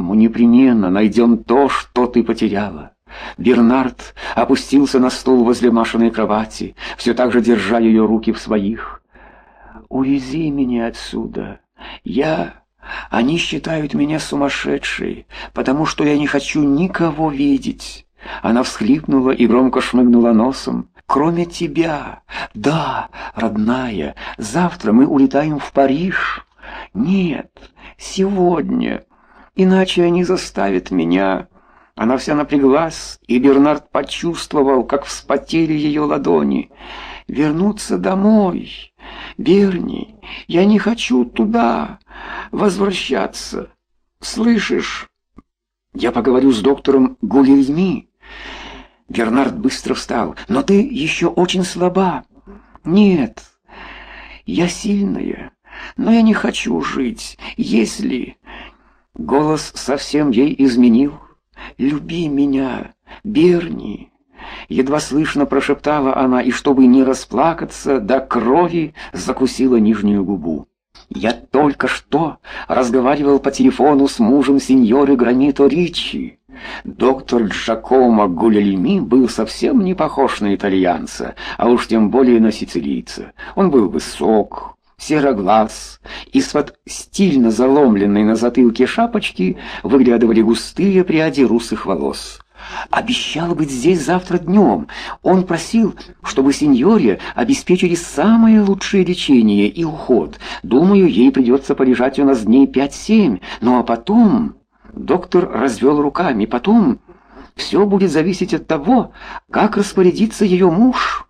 Мы непременно найдем то, что ты потеряла». Бернард опустился на стул возле Машиной кровати, все так же держа ее руки в своих. «Увези меня отсюда. Они считают меня сумасшедшей, потому что я не хочу никого видеть». Она всхлипнула и громко шмыгнула носом. «Кроме тебя. Да, родная, завтра мы улетаем в Париж. Нет, сегодня. Иначе они заставят меня». Она вся напряглась, и Бернард почувствовал, как вспотели ее ладони. «Вернуться домой. Берни, я не хочу туда возвращаться. Слышишь? Я поговорю с доктором Гулельми». Бернард быстро встал. «Но ты еще очень слаба». «Нет, я сильная, но я не хочу жить, если...» Голос совсем ей изменил. «Люби меня, Берни!» Едва слышно прошептала она, и, чтобы не расплакаться, до крови закусила нижнюю губу. «Я только что разговаривал по телефону с мужем сеньоры Гранито Риччи. Доктор Джакомо Гулельми был совсем не похож на итальянца, а уж тем более на сицилийца. Он был высок, сероглаз, из-под стильно заломленной на затылке шапочки выглядывали густые пряди русых волос. Обещал быть здесь завтра днем. Он просил, чтобы сеньоре обеспечили самое лучшее лечение и уход. Думаю, ей придется полежать у нас дней 5-7. Ну а потом... Доктор развел руками. Потом все будет зависеть от того, как распорядится ее муж.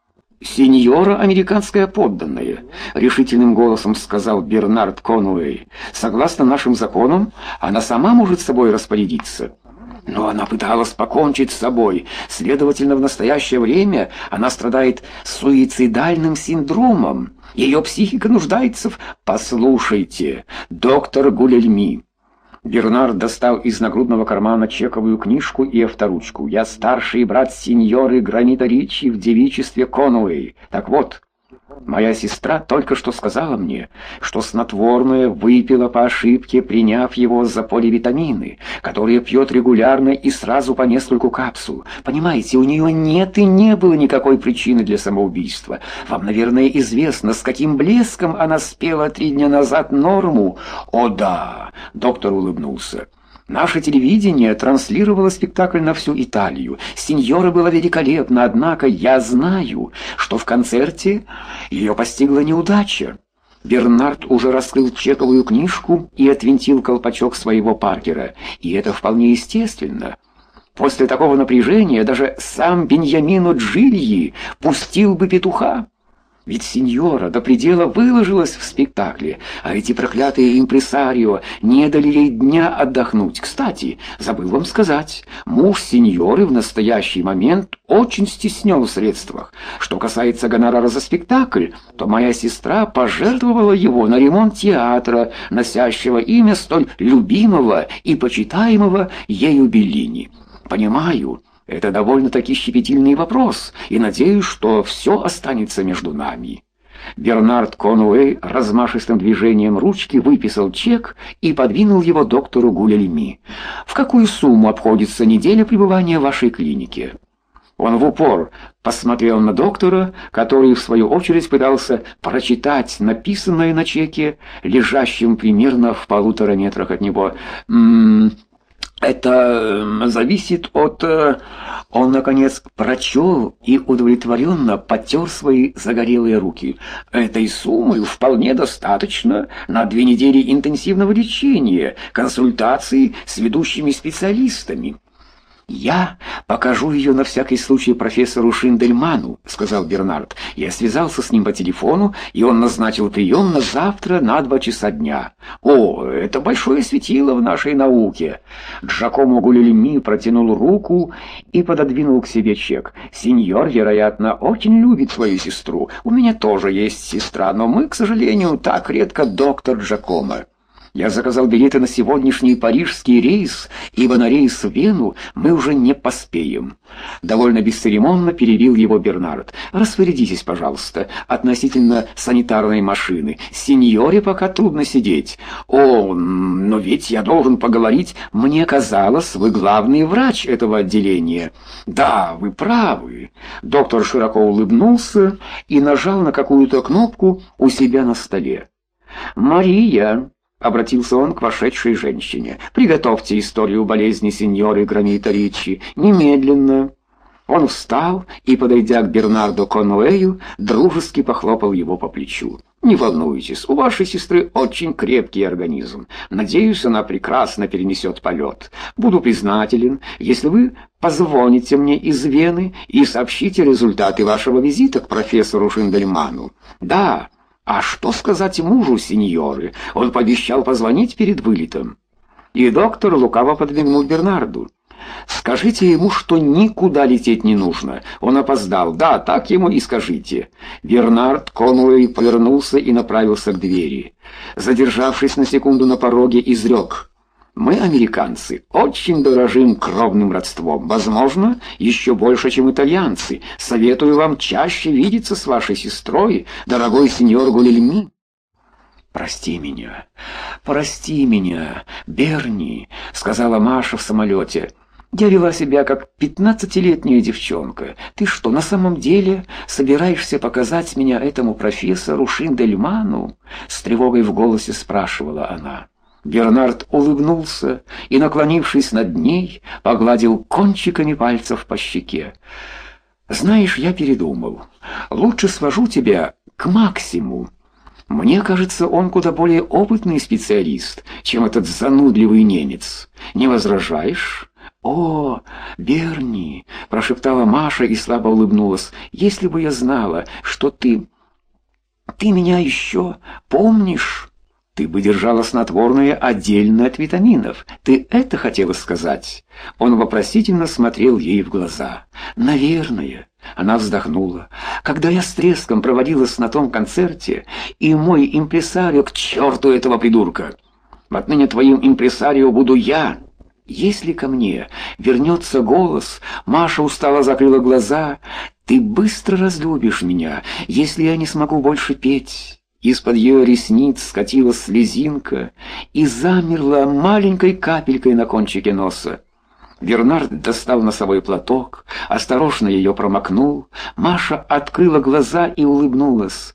«Сеньора американская подданная», — решительным голосом сказал Бернард Конуэй. «Согласно нашим законам, она сама может собой распорядиться». Но она пыталась покончить с собой. Следовательно, в настоящее время она страдает суицидальным синдромом. Ее психика нуждается в... «Послушайте, доктор Гулельми». Бернард достал из нагрудного кармана чековую книжку и авторучку. «Я старший брат сеньоры Гранита Риччи в девичестве Конуэй. Так вот, моя сестра только что сказала мне, что снотворное выпила по ошибке, приняв его за поливитамины, которые пьет регулярно и сразу по нескольку капсул. Понимаете, у нее нет и не было никакой причины для самоубийства. Вам, наверное, известно, с каким блеском она спела 3 дня назад норму». «О да», — доктор улыбнулся. «Наше телевидение транслировало спектакль на всю Италию. Сеньора была великолепна, однако я знаю, что в концерте ее постигла неудача». Бернард уже раскрыл чековую книжку и отвинтил колпачок своего Паркера. И это вполне естественно. После такого напряжения даже сам Беньямино Джильи пустил бы петуха. Ведь сеньора до предела выложилась в спектакле, а эти проклятые импресарио не дали ей дня отдохнуть. Кстати, забыл вам сказать, муж сеньоры в настоящий момент очень стеснен в средствах. Что касается гонорара за спектакль, то моя сестра пожертвовала его на ремонт театра, носящего имя столь любимого и почитаемого ею Беллини. Понимаю, это довольно-таки щепетильный вопрос, и надеюсь, что все останется между нами». Бернард Конуэй размашистым движением ручки выписал чек и подвинул его доктору Гулельми. «В какую сумму обходится неделя пребывания в вашей клинике?» Он в упор посмотрел на доктора, который, в свою очередь, пытался прочитать написанное на чеке, лежащем примерно в 1,5 метрах от него. «Это зависит от...» Он, наконец, прочел и удовлетворенно потер свои загорелые руки. «Этой суммы вполне достаточно на 2 недели интенсивного лечения, консультаций с ведущими специалистами». «Я покажу ее на всякий случай профессору Шиндельману», — сказал Бернард. «Я связался с ним по телефону, и он назначил прием на завтра на 2 часа дня». «О, это большое светило в нашей науке!» Джакомо Гулельми протянул руку и пододвинул к себе чек. «Сеньор, вероятно, очень любит свою сестру. У меня тоже есть сестра, но мы, к сожалению, так редко доктор Джакомо». Я заказал билеты на сегодняшний парижский рейс, ибо на рейс в Вену мы уже не поспеем. Довольно бесцеремонно перебил его Бернард. Распорядитесь, пожалуйста, относительно санитарной машины. Сеньоре пока трудно сидеть. О, но ведь я должен поговорить. Мне казалось, вы главный врач этого отделения. Да, вы правы. Доктор широко улыбнулся и нажал на какую-то кнопку у себя на столе. «Мария», — обратился он к вошедшей женщине, — «приготовьте историю болезни сеньоры Громита Ричи. Немедленно». Он встал и, подойдя к Бернарду Конуэю, дружески похлопал его по плечу. «Не волнуйтесь, у вашей сестры очень крепкий организм. Надеюсь, она прекрасно перенесет полет. Буду признателен, если вы позвоните мне из Вены и сообщите результаты вашего визита к профессору Шиндельману. Да». «А что сказать мужу сеньоры? Он пообещал позвонить перед вылетом». И доктор лукаво подмигнул Бернарду. «Скажите ему, что никуда лететь не нужно. Он опоздал. Да, так ему и скажите». Бернард Конуэй повернулся и направился к двери. Задержавшись на секунду на пороге, изрек: «Мы, американцы, очень дорожим кровным родством. Возможно, еще больше, чем итальянцы. Советую вам чаще видеться с вашей сестрой, дорогой сеньор Гулельми». «Прости меня, Берни», — сказала Маша в самолете. «Я вела себя как 15-летняя девчонка. Ты что, на самом деле собираешься показать меня этому профессору Шиндельману?» С тревогой в голосе спрашивала она. Бернард улыбнулся и, наклонившись над ней, погладил кончиками пальцев по щеке. «Знаешь, я передумал. Лучше свожу тебя к Максиму. Мне кажется, он куда более опытный специалист, чем этот занудливый немец. Не возражаешь?» «О, Берни!» — прошептала Маша и слабо улыбнулась. «Если бы я знала, что ты меня еще помнишь...» «Ты бы держала снотворное отдельно от витаминов. Ты это хотела сказать?» Он вопросительно смотрел ей в глаза. «Наверное». Она вздохнула. «Когда я с треском провалилась на том концерте, и мой импресарио... К черту этого придурка! Отныне твоим импресарио буду я!» «Если ко мне вернется голос...» Маша устало закрыла глаза. «Ты быстро разлюбишь меня, если я не смогу больше петь». Из-под ее ресниц скатилась слезинка и замерла маленькой капелькой на кончике носа. Бернард достал носовой платок, осторожно ее промокнул. Маша открыла глаза и улыбнулась.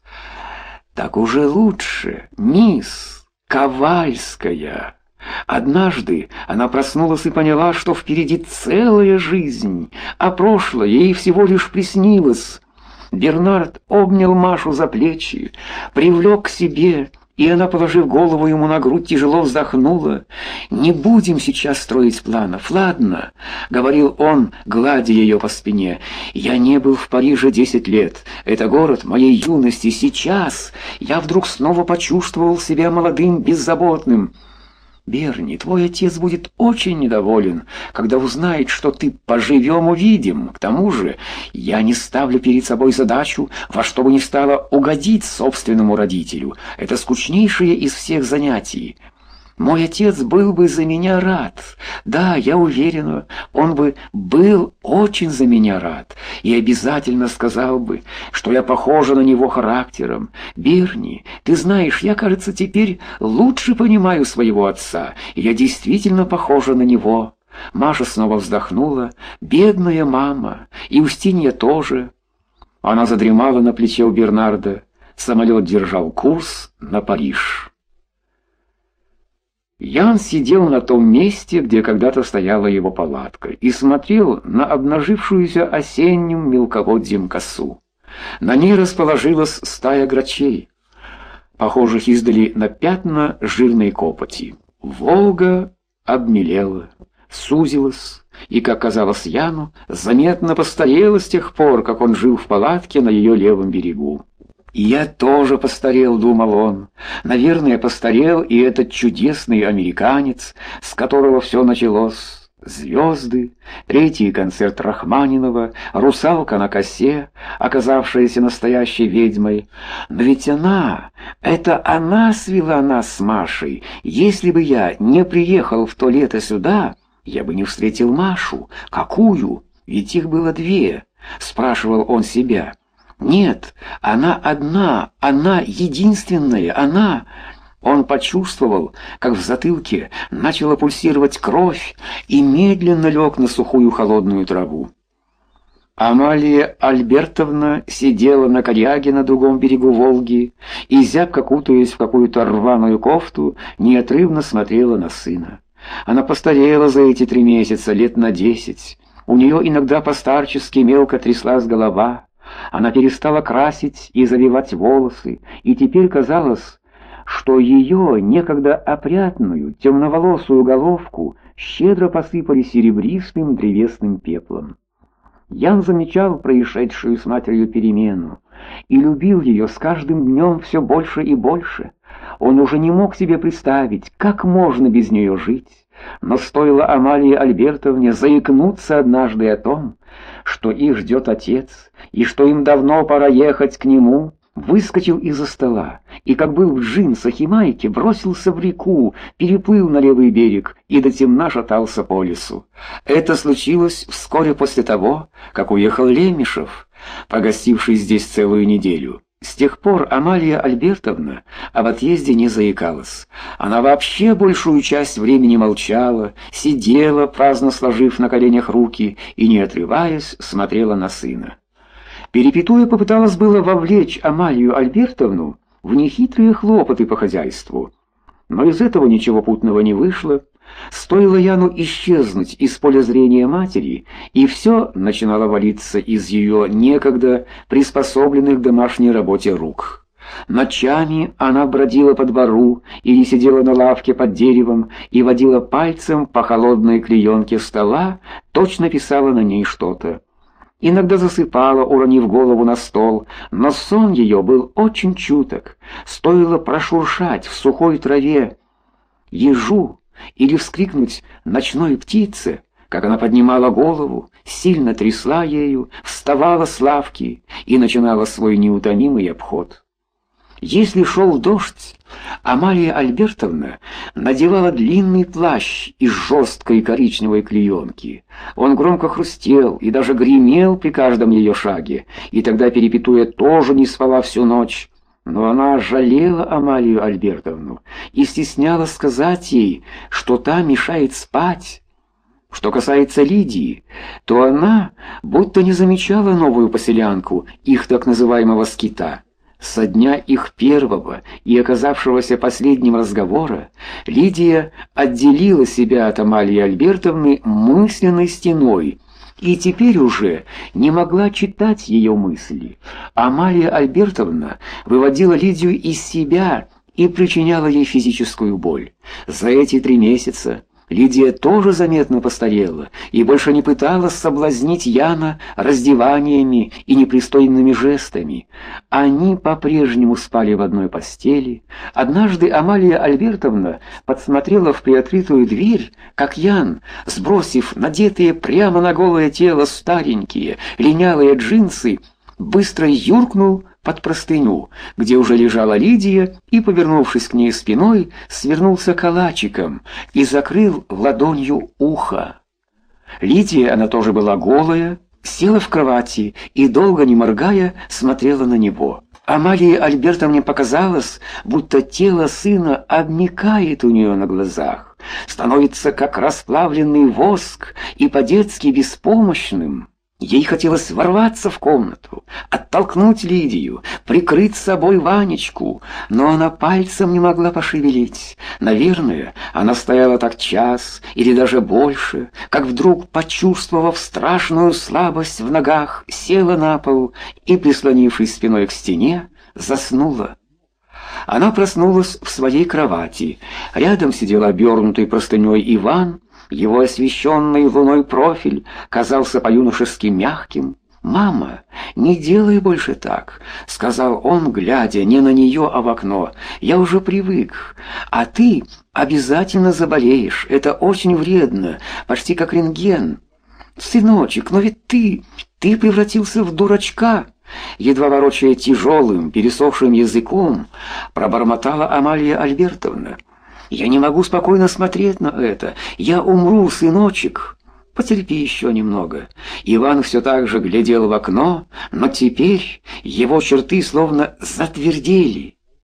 «Так уже лучше, мисс Ковальская». Однажды она проснулась и поняла, что впереди целая жизнь, а прошлое ей всего лишь приснилось. Бернард обнял Машу за плечи, привлек к себе, и она, положив голову ему на грудь, тяжело вздохнула. «Не будем сейчас строить планов, ладно?» — говорил он, гладя ее по спине. «Я не был в Париже 10 лет. Это город моей юности. Сейчас я вдруг снова почувствовал себя молодым, беззаботным». «Берни, твой отец будет очень недоволен, когда узнает, что ты поживем-увидим. К тому же я не ставлю перед собой задачу во что бы ни стало угодить собственному родителю. Это скучнейшее из всех занятий. Мой отец был бы за меня рад. Да, я уверена, он бы был очень за меня рад и обязательно сказал бы, что я похожа на него характером. Берни, ты знаешь, я, кажется, теперь лучше понимаю своего отца, и я действительно похожа на него». Маша снова вздохнула. «Бедная мама, и Устинья тоже». Она задремала на плече у Бернарда. Самолет держал курс на Париж. Ян сидел на том месте, где когда-то стояла его палатка, и смотрел на обнажившуюся осенним мелководьем косу. На ней расположилась стая грачей, похожих издали на пятна жирной копоти. Волга обмелела, сузилась и, как казалось Яну, заметно постарела с тех пор, как он жил в палатке на ее левом берегу. «Я тоже постарел», — думал он. «Наверное, постарел и этот чудесный американец, с которого все началось». Звезды, третий концерт Рахманинова, русалка на косе, оказавшаяся настоящей ведьмой. Но ведь это она свела нас с Машей. Если бы я не приехал в то лето сюда, я бы не встретил Машу. Какую? Ведь их было две, спрашивал он себя. Нет, она одна, она единственная, она... Он почувствовал, как в затылке начала пульсировать кровь, и медленно лег на сухую холодную траву. Амалия Альбертовна сидела на коряге на другом берегу Волги и, зябко кутаясь в какую-то рваную кофту, неотрывно смотрела на сына. Она постарела за эти 3 месяца, лет на 10. У нее иногда постарчески мелко тряслась голова. Она перестала красить и завивать волосы, и теперь казалось, что ее некогда опрятную, темноволосую головку щедро посыпали серебристым древесным пеплом. Ян замечал происшедшую с матерью перемену и любил ее с каждым днем все больше и больше. Он уже не мог себе представить, как можно без нее жить, но стоило Амалии Альбертовне заикнуться однажды о том, что их ждет отец и что им давно пора ехать к нему, выскочил из-за стола и, как был в джинсах и майке, бросился в реку, переплыл на левый берег и до темна шатался по лесу. Это случилось вскоре после того, как уехал Лемешев, погостивший здесь целую неделю. С тех пор Амалия Альбертовна об отъезде не заикалась. Она вообще большую часть времени молчала, сидела, праздно сложив на коленях руки, и, не отрываясь, смотрела на сына. Перепетуя попыталась было вовлечь Амалию Альбертовну в нехитрые хлопоты по хозяйству, но из этого ничего путного не вышло. Стоило Яну исчезнуть из поля зрения матери, и все начинало валиться из ее некогда приспособленных к домашней работе рук. Ночами она бродила по двору или сидела на лавке под деревом и водила пальцем по холодной клеенке стола, точно писала на ней что-то. Иногда засыпала, уронив голову на стол, но сон ее был очень чуток. Стоило прошуршать в сухой траве ежу или вскрикнуть ночной птице, как она поднимала голову, сильно трясла ею, вставала с лавки и начинала свой неутомимый обход. Если шел дождь, Амалия Альбертовна надевала длинный плащ из жесткой коричневой клеенки. Он громко хрустел и даже гремел при каждом ее шаге, и тогда Перепетуя тоже не спала всю ночь. Но она жалела Амалию Альбертовну и стеснялась сказать ей, что та мешает спать. Что касается Лидии, то она будто не замечала новую поселянку, их так называемого скита. Со дня их первого и оказавшегося последним разговора Лидия отделила себя от Амалии Альбертовны мысленной стеной и теперь уже не могла читать ее мысли. Амалия Альбертовна выводила Лидию из себя и причиняла ей физическую боль. За эти 3 месяца Лидия тоже заметно постарела и больше не пыталась соблазнить Яна раздеваниями и непристойными жестами. Они по-прежнему спали в одной постели. Однажды Амалия Альбертовна подсмотрела в приоткрытую дверь, как Ян, сбросив надетые прямо на голое тело старенькие линялые джинсы, быстро юркнул под простыню, где уже лежала Лидия, и, повернувшись к ней спиной, свернулся калачиком и закрыл ладонью ухо. Лидия, она тоже была голая, села в кровати и, долго не моргая, смотрела на него. Амалии Альбертовне показалось, будто тело сына обмякает у нее на глазах, становится как расплавленный воск и по-детски беспомощным. Ей хотелось ворваться в комнату, оттолкнуть Лидию, прикрыть собой Ванечку, но она пальцем не могла пошевелить. Наверное, она стояла так час или даже больше, как вдруг, почувствовав страшную слабость в ногах, села на пол и, прислонившись спиной к стене, заснула. Она проснулась в своей кровати. Рядом сидел обернутый простыней Иван. Его освещенный луной профиль казался по-юношески мягким. «Мама, не делай больше так», — сказал он, глядя не на нее, а в окно. «Я уже привык. А ты обязательно заболеешь. Это очень вредно, почти как рентген. Сыночек, но ведь ты превратился в дурачка». Едва ворочая тяжелым, пересохшим языком, пробормотала Амалия Альбертовна. «Я не могу спокойно смотреть на это. Я умру, сыночек». «Потерпи еще немного». Иван все так же глядел в окно, но теперь его черты словно затвердели.